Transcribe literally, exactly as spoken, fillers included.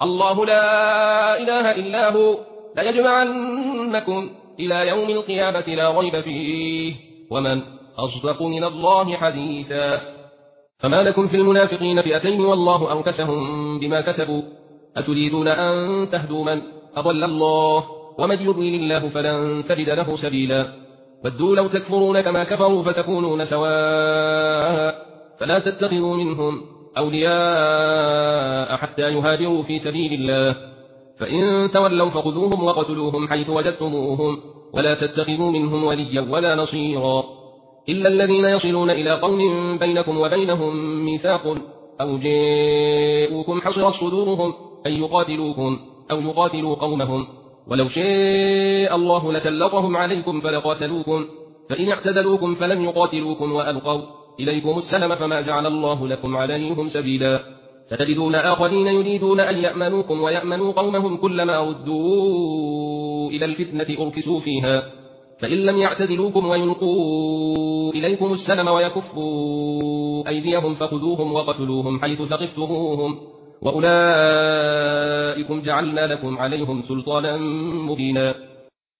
الله لا إله إلا هو ليجمعنكم إلى يوم القيامة لا ريب فيه ومن أصدق من الله حديثا. فما لكم في المنافقين فئتين والله أركسهم بما كسبوا أتريدون أن تهدوا من أضل الله ومن يضلل الله فلن تجد له سبيلا. ودوا لو تكفرون كما كفروا فتكونون سواء فلا تتخذوا منهم أولياء حتى يهاجروا في سبيل الله فإن تولوا فخذوهم وقتلوهم حيث وجدتموهم ولا تتخذوا منهم وليا ولا نصيرا إلا الذين يصلون إلى قوم بينكم وبينهم ميثاق أو جاءوكم حصرت صدورهم أن يقاتلوكم أو يقاتلوا قومهم ولو شاء الله لسلطهم عليكم فلقاتلوكم فإن اعتزلوكم فلم يقاتلوكم وألقوا إليكم السلم فما جعل الله لكم عليهم سبيلا. ستجدون آخرين يريدون أن يأمنوكم ويأمنوا قومهم كلما ردوا إلى الفتنة أركسوا فيها فإن لم يعتزلوكم ويلقوا إليكم السلم ويكفوا أيديهم فخذوهم وقتلوهم حيث ثقفتموهم وأولئكم جعلنا لكم عليهم سلطانا مبينا.